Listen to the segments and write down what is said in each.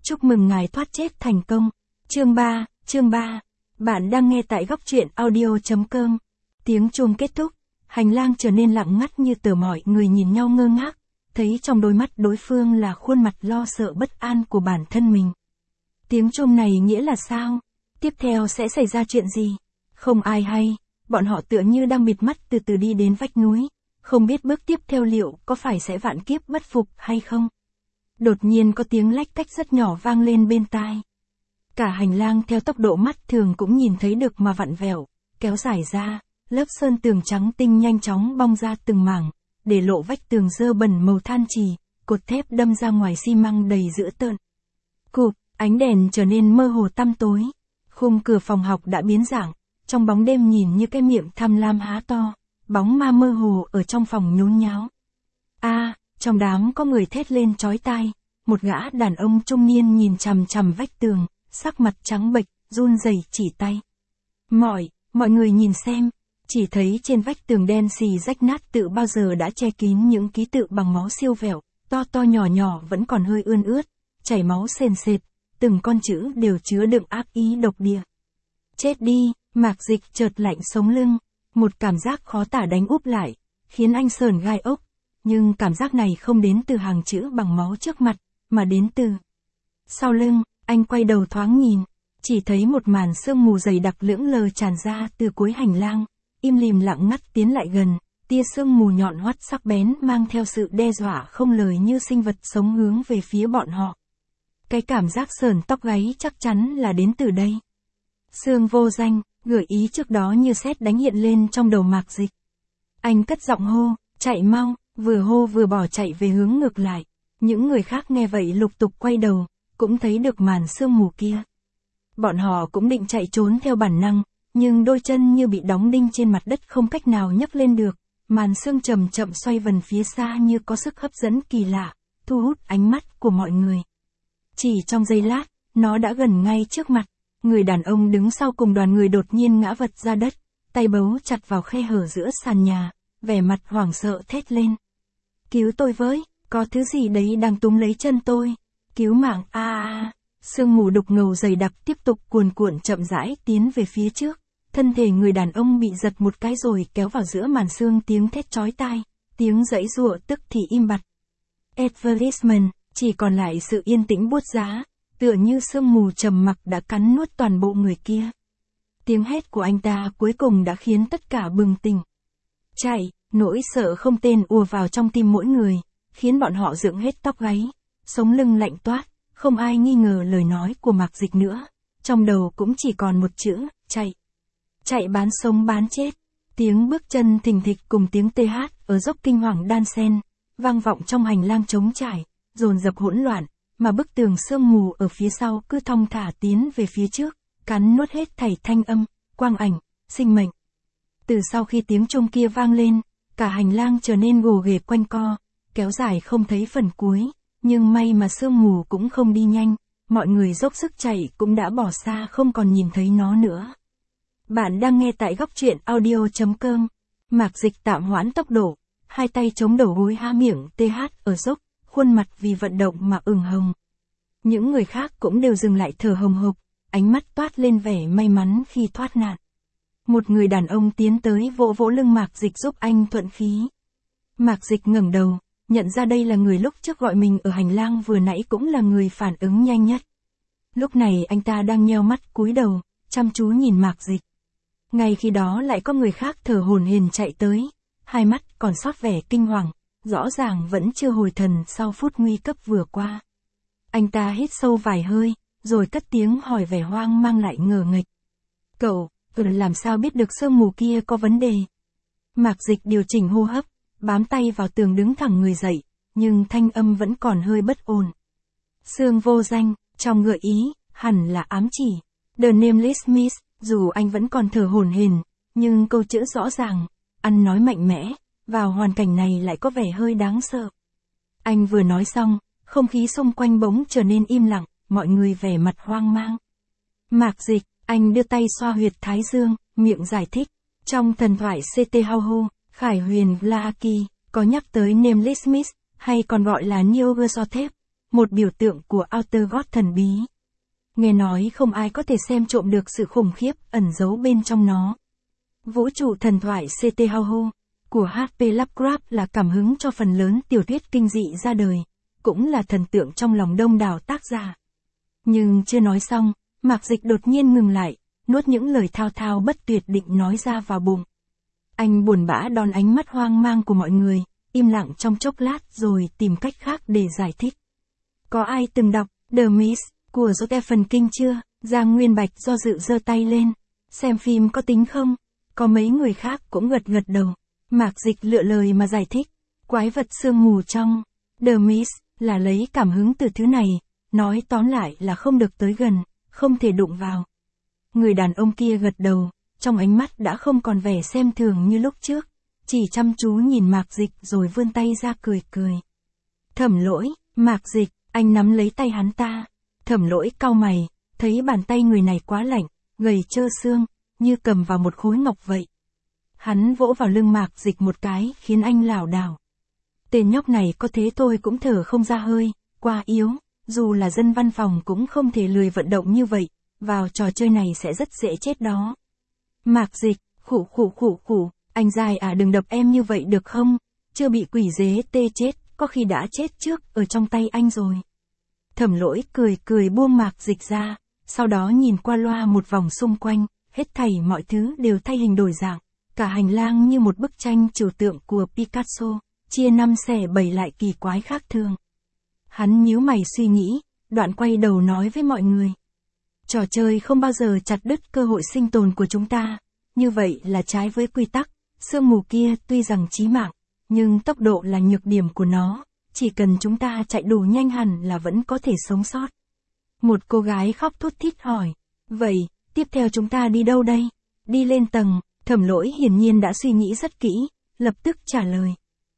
Chúc mừng ngài thoát chết thành công. Chương 3. Bạn đang nghe tại góc truyện audio.com. Tiếng chuông kết thúc, hành lang trở nên lặng ngắt như tờ, mọi người nhìn nhau ngơ ngác, thấy trong đôi mắt đối phương là khuôn mặt lo sợ bất an của bản thân mình. Tiếng chuông này nghĩa là sao? Tiếp theo sẽ xảy ra chuyện gì? Không ai hay, bọn họ tựa như đang bịt mắt từ từ đi đến vách núi, không biết bước tiếp theo liệu có phải sẽ vạn kiếp bất phục hay không. Đột nhiên có tiếng lách cách rất nhỏ vang lên bên tai. Cả hành lang theo tốc độ mắt thường cũng nhìn thấy được mà vặn vẹo, kéo dài ra, lớp sơn tường trắng tinh nhanh chóng bong ra từng mảng, để lộ vách tường dơ bẩn màu than chì, cột thép đâm ra ngoài xi măng đầy dữ tợn. Cụp, ánh đèn trở nên mơ hồ tăm tối, khung cửa phòng học đã biến dạng, trong bóng đêm nhìn như cái miệng tham lam há to, bóng ma mơ hồ ở trong phòng nhốn nháo. Trong đám có người thét lên chói tai, một gã đàn ông trung niên nhìn chằm chằm vách tường, sắc mặt trắng bệch, run rẩy chỉ tay. Mọi người nhìn xem, chỉ thấy trên vách tường đen xì rách nát tự bao giờ đã che kín những ký tự bằng máu siêu vẹo, to nhỏ vẫn còn hơi ươn ướt, chảy máu sền sệt, từng con chữ đều chứa đựng ác ý độc địa. Chết đi, Mạc Dịch chợt lạnh sống lưng, một cảm giác khó tả đánh úp lại, khiến anh sởn gai ốc. Nhưng cảm giác này không đến từ hàng chữ bằng máu trước mặt, mà đến từ sau lưng. Anh quay đầu thoáng nhìn, chỉ thấy một màn sương mù dày đặc lững lờ tràn ra từ cuối hành lang, im lìm lặng ngắt tiến lại gần, tia sương mù nhọn hoắt sắc bén mang theo sự đe dọa không lời như sinh vật sống hướng về phía bọn họ. Cái cảm giác sởn tóc gáy chắc chắn là đến từ đây. Sương vô danh, gợi ý trước đó như sét đánh hiện lên trong đầu Mạc Dịch. Anh cất giọng hô, chạy mau, vừa hô vừa bỏ chạy về hướng ngược lại. Những người khác nghe vậy lục tục quay đầu, cũng thấy được màn sương mù kia. Bọn họ cũng định chạy trốn theo bản năng, nhưng đôi chân như bị đóng đinh trên mặt đất không cách nào nhấc lên được. Màn sương chậm chậm xoay vần phía xa như có sức hấp dẫn kỳ lạ, thu hút ánh mắt của mọi người. Chỉ trong giây lát, nó đã gần ngay trước mặt. Người đàn ông đứng sau cùng đoàn người đột nhiên ngã vật ra đất, tay bấu chặt vào khe hở giữa sàn nhà, vẻ mặt hoảng sợ thét lên. Cứu tôi với, có thứ gì đấy đang túm lấy chân tôi. Cứu mạng Sương mù đục ngầu dày đặc tiếp tục cuồn cuộn chậm rãi tiến về phía trước. Thân thể người đàn ông bị giật một cái rồi kéo vào giữa màn sương, tiếng thét chói tai, tiếng giãy giụa tức thì im bặt. Advertisement, chỉ còn lại sự yên tĩnh buốt giá, tựa như sương mù trầm mặc đã cắn nuốt toàn bộ người kia. Tiếng hét của anh ta cuối cùng đã khiến tất cả bừng tỉnh. Chạy, nỗi sợ không tên ùa vào trong tim mỗi người, khiến bọn họ dựng hết tóc gáy, sống lưng lạnh toát, không ai nghi ngờ lời nói của Mạc Dịch nữa. Trong đầu cũng chỉ còn một chữ, chạy. Chạy bán sống bán chết. Tiếng bước chân thình thịch cùng tiếng tê hát ở dốc kinh hoàng đan xen, vang vọng trong hành lang trống trải, dồn dập hỗn loạn, mà bức tường sương mù ở phía sau cứ thong thả tiến về phía trước, cắn nuốt hết thảy thanh âm, quang ảnh, sinh mệnh. Từ sau khi tiếng chuông kia vang lên, cả hành lang trở nên gồ ghề quanh co, kéo dài không thấy phần cuối, nhưng may mà sương mù cũng không đi nhanh, mọi người dốc sức chạy cũng đã bỏ xa không còn nhìn thấy nó nữa. Bạn đang nghe tại góc truyện audio.com. Mạc Dịch tạm hoãn tốc độ, hai tay chống đầu gối há miệng TH ở dốc, khuôn mặt vì vận động mà ửng hồng. Những người khác cũng đều dừng lại thở hồng hộc, ánh mắt toát lên vẻ may mắn khi thoát nạn. Một người đàn ông tiến tới vỗ vỗ lưng Mạc Dịch giúp anh thuận khí. Mạc Dịch ngẩng đầu, nhận ra đây là người lúc trước gọi mình ở hành lang vừa nãy cũng là người phản ứng nhanh nhất. Lúc này anh ta đang nheo mắt cúi đầu, chăm chú nhìn Mạc Dịch. Ngay khi đó lại có người khác thở hổn hển chạy tới, hai mắt còn sót vẻ kinh hoàng, rõ ràng vẫn chưa hồi thần sau phút nguy cấp vừa qua. Anh ta hít sâu vài hơi, rồi cất tiếng hỏi vẻ hoang mang lại ngờ nghệch. Cậu, làm sao biết được sương mù kia có vấn đề? Mạc Dịch điều chỉnh hô hấp, bám tay vào tường đứng thẳng người dậy, nhưng thanh âm vẫn còn hơi bất ổn. Sương vô danh, trong gợi ý, hẳn là ám chỉ. The Nameless Mist, dù anh vẫn còn thở hổn hển, nhưng câu chữ rõ ràng, ăn nói mạnh mẽ, vào hoàn cảnh này lại có vẻ hơi đáng sợ. Anh vừa nói xong, không khí xung quanh bỗng trở nên im lặng, mọi người vẻ mặt hoang mang. Mạc Dịch, anh đưa tay xoa huyệt thái dương, miệng giải thích. Trong thần thoại CT Hauhu, Khải Huyền Vlahaki, có nhắc tới Nameless Mist, hay còn gọi là Nyarlathotep, một biểu tượng của Outer God thần bí. Nghe nói không ai có thể xem trộm được sự khủng khiếp ẩn giấu bên trong nó. Vũ trụ thần thoại C.T. Howell của H.P. Lovecraft là cảm hứng cho phần lớn tiểu thuyết kinh dị ra đời, cũng là thần tượng trong lòng đông đảo tác giả. Nhưng chưa nói xong, Mạc Dịch đột nhiên ngừng lại, nuốt những lời thao thao bất tuyệt định nói ra vào bụng. Anh buồn bã đón ánh mắt hoang mang của mọi người, im lặng trong chốc lát rồi tìm cách khác để giải thích. Có ai từng đọc The Mist của Stephen King chưa? Giang Nguyên Bạch do dự giơ tay lên. Xem phim có tính không? Có mấy người khác cũng gật gật đầu. Mạc Dịch lựa lời mà giải thích. Quái vật sương mù trong The Mist là lấy cảm hứng từ thứ này, nói tóm lại là không được tới gần, không thể đụng vào. Người đàn ông kia gật đầu, trong ánh mắt đã không còn vẻ xem thường như lúc trước, chỉ chăm chú nhìn Mạc Dịch rồi vươn tay ra cười cười. Thẩm Lỗi, Mạc Dịch, anh nắm lấy tay hắn ta. Thẩm Lỗi cau mày, thấy bàn tay người này quá lạnh, gầy trơ xương, như cầm vào một khối ngọc vậy. Hắn vỗ vào lưng Mạc Dịch một cái khiến anh lảo đảo. Tên nhóc này có thế tôi cũng thở không ra hơi, quá yếu, dù là dân văn phòng cũng không thể lười vận động như vậy, vào trò chơi này sẽ rất dễ chết đó. Mạc Dịch, khủ, anh dài à, đừng đập em như vậy được không? Chưa bị quỷ dế tê chết, có khi đã chết trước ở trong tay anh rồi. Thẩm Lỗi cười buông Mạc Dịch ra, sau đó nhìn qua loa một vòng xung quanh, hết thảy mọi thứ đều thay hình đổi dạng, cả hành lang như một bức tranh trừu tượng của Picasso, chia 5 xẻ 7 lại kỳ quái khác thường. Hắn nhíu mày suy nghĩ, đoạn quay đầu nói với mọi người. Trò chơi không bao giờ chặt đứt cơ hội sinh tồn của chúng ta, như vậy là trái với quy tắc. Sương mù kia tuy rằng chí mạng, nhưng tốc độ là nhược điểm của nó, chỉ cần chúng ta chạy đủ nhanh hẳn là vẫn có thể sống sót. Một cô gái khóc thút thít hỏi, vậy, tiếp theo chúng ta đi đâu đây? Đi lên tầng. Thẩm Lỗi hiển nhiên đã suy nghĩ rất kỹ, lập tức trả lời.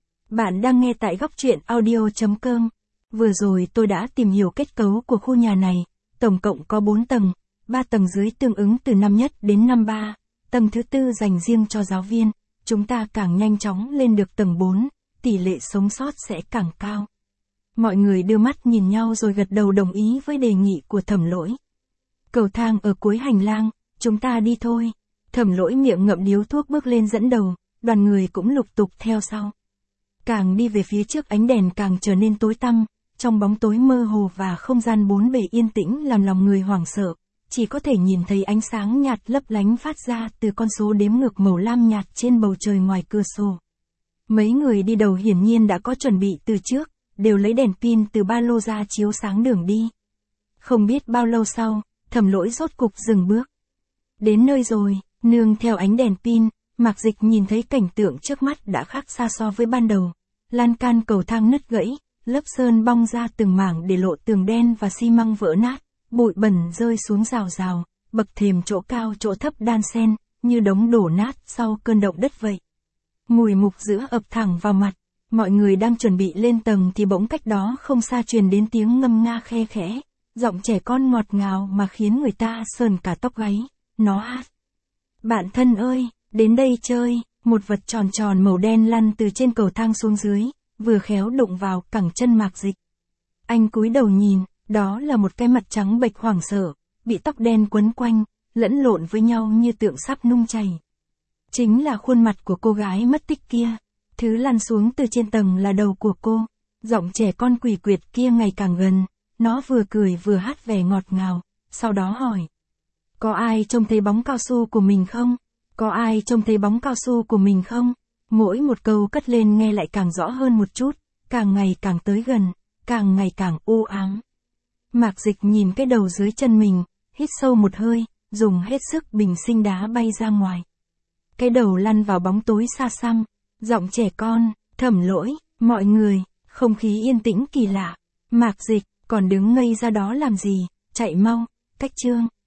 Bạn đang nghe tại góc truyện audio.com. Vừa rồi tôi đã tìm hiểu kết cấu của khu nhà này, tổng cộng có 4 tầng, 3 tầng dưới tương ứng từ năm nhất đến năm 3, tầng thứ 4 dành riêng cho giáo viên, chúng ta càng nhanh chóng lên được tầng 4, tỷ lệ sống sót sẽ càng cao. Mọi người đưa mắt nhìn nhau rồi gật đầu đồng ý với đề nghị của Thẩm Lỗi. Cầu thang ở cuối hành lang, chúng ta đi thôi. Thẩm Lỗi miệng ngậm điếu thuốc bước lên dẫn đầu, đoàn người cũng lục tục theo sau. Càng đi về phía trước ánh đèn càng trở nên tối tăm, trong bóng tối mơ hồ và không gian bốn bề yên tĩnh làm lòng người hoảng sợ, chỉ có thể nhìn thấy ánh sáng nhạt lấp lánh phát ra từ con số đếm ngược màu lam nhạt trên bầu trời ngoài cửa sổ. Mấy người đi đầu hiển nhiên đã có chuẩn bị từ trước, đều lấy đèn pin từ ba lô ra chiếu sáng đường đi. Không biết bao lâu sau, Thẩm Lỗi rốt cục dừng bước. Đến nơi rồi, nương theo ánh đèn pin, Mạc Dịch nhìn thấy cảnh tượng trước mắt đã khác xa so với ban đầu. Lan can cầu thang nứt gãy, lớp sơn bong ra từng mảng để lộ tường đen và xi măng vỡ nát, bụi bẩn rơi xuống rào rào, bậc thềm chỗ cao chỗ thấp đan xen, như đống đổ nát sau cơn động đất vậy. Mùi mục dữ ập thẳng vào mặt, mọi người đang chuẩn bị lên tầng thì bỗng cách đó không xa truyền đến tiếng ngâm nga khe khẽ, giọng trẻ con ngọt ngào mà khiến người ta sờn cả tóc gáy, nó hát. Bạn thân ơi, đến đây chơi, một vật tròn tròn màu đen lăn từ trên cầu thang xuống dưới, vừa khéo đụng vào cẳng chân Mạc Dịch. Anh cúi đầu nhìn, đó là một cái mặt trắng bệch hoảng sợ, bị tóc đen quấn quanh, lẫn lộn với nhau như tượng sắp nung chảy. Chính là khuôn mặt của cô gái mất tích kia, thứ lăn xuống từ trên tầng là đầu của cô, giọng trẻ con quỷ quyệt kia ngày càng gần, nó vừa cười vừa hát vẻ ngọt ngào, sau đó hỏi. Có ai trông thấy bóng cao su của mình không? Có ai trông thấy bóng cao su của mình không? Mỗi một câu cất lên nghe lại càng rõ hơn một chút, càng ngày càng tới gần, càng ngày càng u ám. Mạc Dịch nhìn cái đầu dưới chân mình, hít sâu một hơi, dùng hết sức bình sinh đá bay ra ngoài. Cái đầu lăn vào bóng tối xa xăm, giọng trẻ con, Thẩm Lỗi, mọi người, không khí yên tĩnh kỳ lạ. Mạc Dịch, còn đứng ngây ra đó làm gì, chạy mau, cách chương.